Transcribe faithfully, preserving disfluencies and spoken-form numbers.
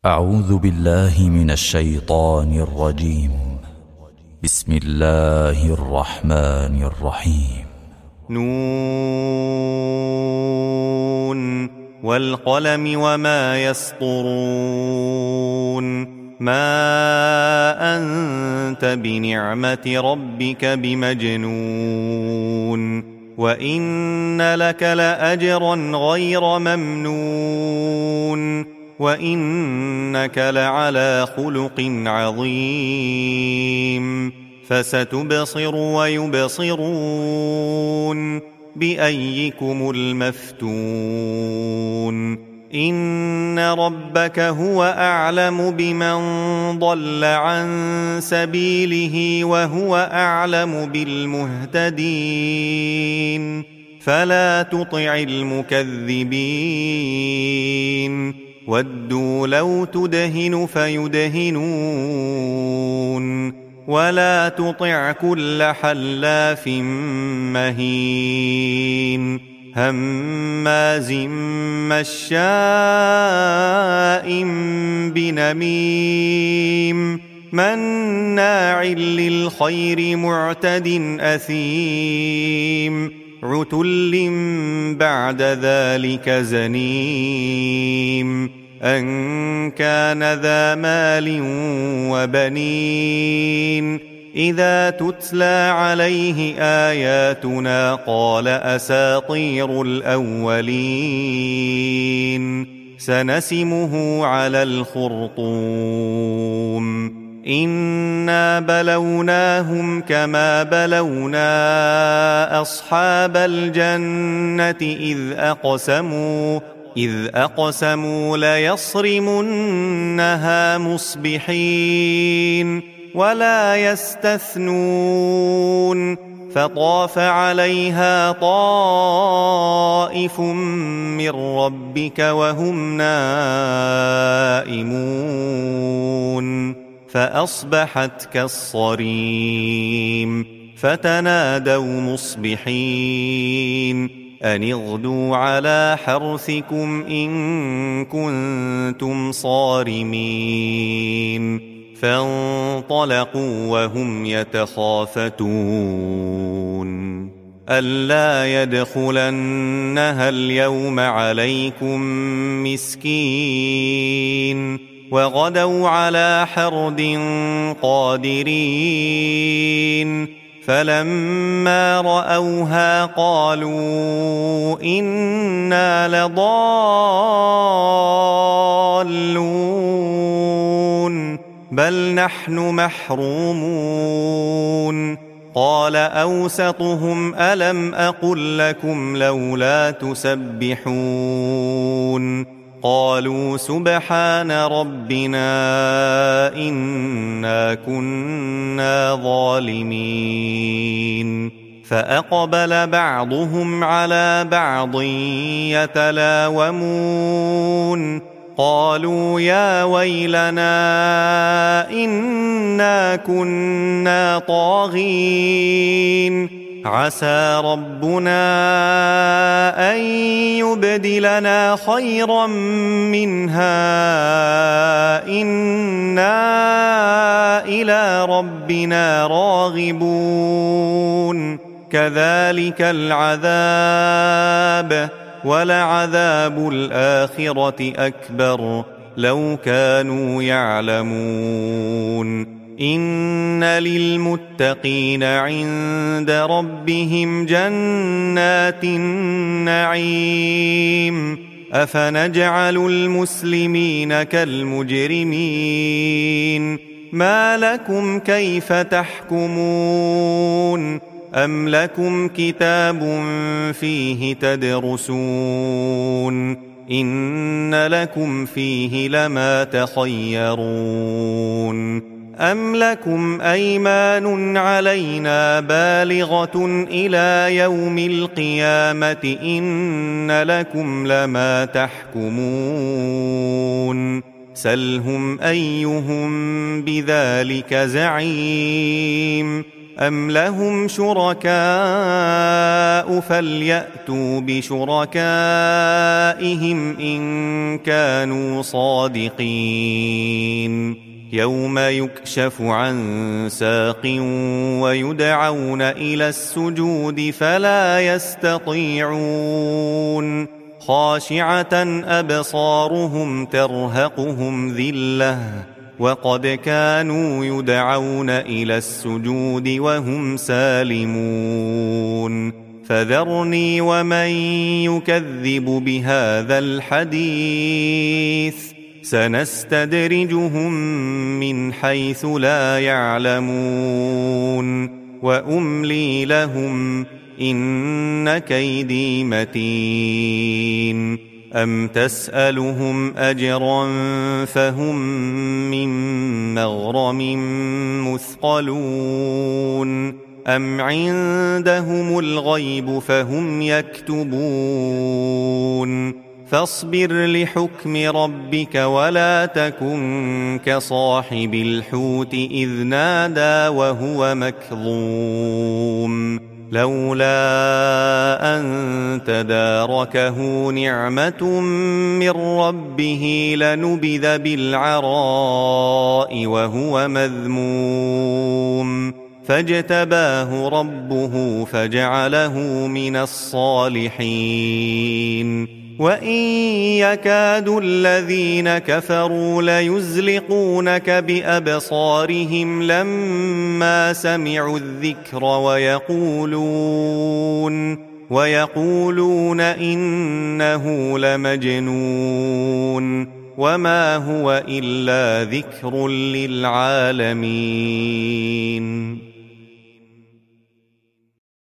أعوذ بالله من الشيطان الرجيم. بسم الله الرحمن الرحيم. نون والقلم وما يسطرون. ما أنت بنعمة ربك بمجنون، وإن لك لأجرا غير ممنون، وإنك لعلى خلق عظيم. فستبصر ويبصرون بأيكم المفتون. إن ربك هو أعلم بمن ضل عن سبيله وهو أعلم بالمهتدين. فلا تطع المكذبين. ودوا لو تدهن فيدهنون. ولا تطع كل حلاف مهين هماز مشاء بنميم مناع للخير معتد أثيم عتل بعد ذلك زنيم أن كان ذا مال وبنين. إذا تتلى عليه آياتنا قال أساطير الأولين. سنسمه على الخرطوم. إنا بلوناهم كما بلونا أصحاب الجنة إذ أقسموا إذ أقسموا ليصرمنها مصبحين ولا يستثنون. فطاف عليها طائف من ربك وهم نائمون فأصبحت كالصريم. فتنادوا مصبحين أن اغدوا على حرثكم إن كنتم صارمين. فانطلقوا وهم يتخافتون ألا يدخلنها اليوم عليكم مسكين. وغدوا على حرد قادرين. فلما رأوها قالوا إنا لضالون بل نحن محرومون. قال أوسطهم ألم أقل لكم لولا تسبحون. قالوا سبحان ربنا إنا كنا ظالمين. فأقبل بعضهم على بعض يتلاومون قالوا يا ويلنا إنا كنا طاغين. عسى ربنا أن يبدلنا خيرا منها إنا إلى ربنا راغبون. كذلك العذاب ولعذاب الآخرة أكبر لو كانوا يعلمون. إن للمتقين عند ربهم جنات النعيم. أفنجعل المسلمين كالمجرمين. ما لكم كيف تحكمون. أم لكم كتاب فيه تدرسون إن لكم فيه لما تخيرون. أم لكم أيمان علينا بالغة إلى يوم القيامة إن لكم لما تحكمون. سلهم أيهم بذلك زعيم. أم لهم شركاء فليأتوا بشركائهم إن كانوا صادقين يوم يكشف عن ساق ويدعون إلى السجود فلا يستطيعون خاشعة أبصارهم ترهقهم ذلة وقد كانوا يدعون إلى السجود وهم سالمون فذرني ومن يكذب بهذا الحديث سنستدرجهم من حيث لا يعلمون وأملي لهم إن كيدي متين أم تسألهم أجرا فهم من مغرم مثقلون أم عندهم الغيب فهم يكتبون فاصبر لحكم ربك ولا تكن كصاحب الحوت إذ نادى وهو مكظوم لولا أن تداركه نعمة من ربه لنبذ بالعراء وهو مذموم فاجتباه ربه فجعله من الصالحين وإن يكاد الذين كفروا ليزلقونك بأبصارهم لما سمعوا الذكر ويقولون ويقولون إنه لمجنون وما هو إلا ذكر للعالمين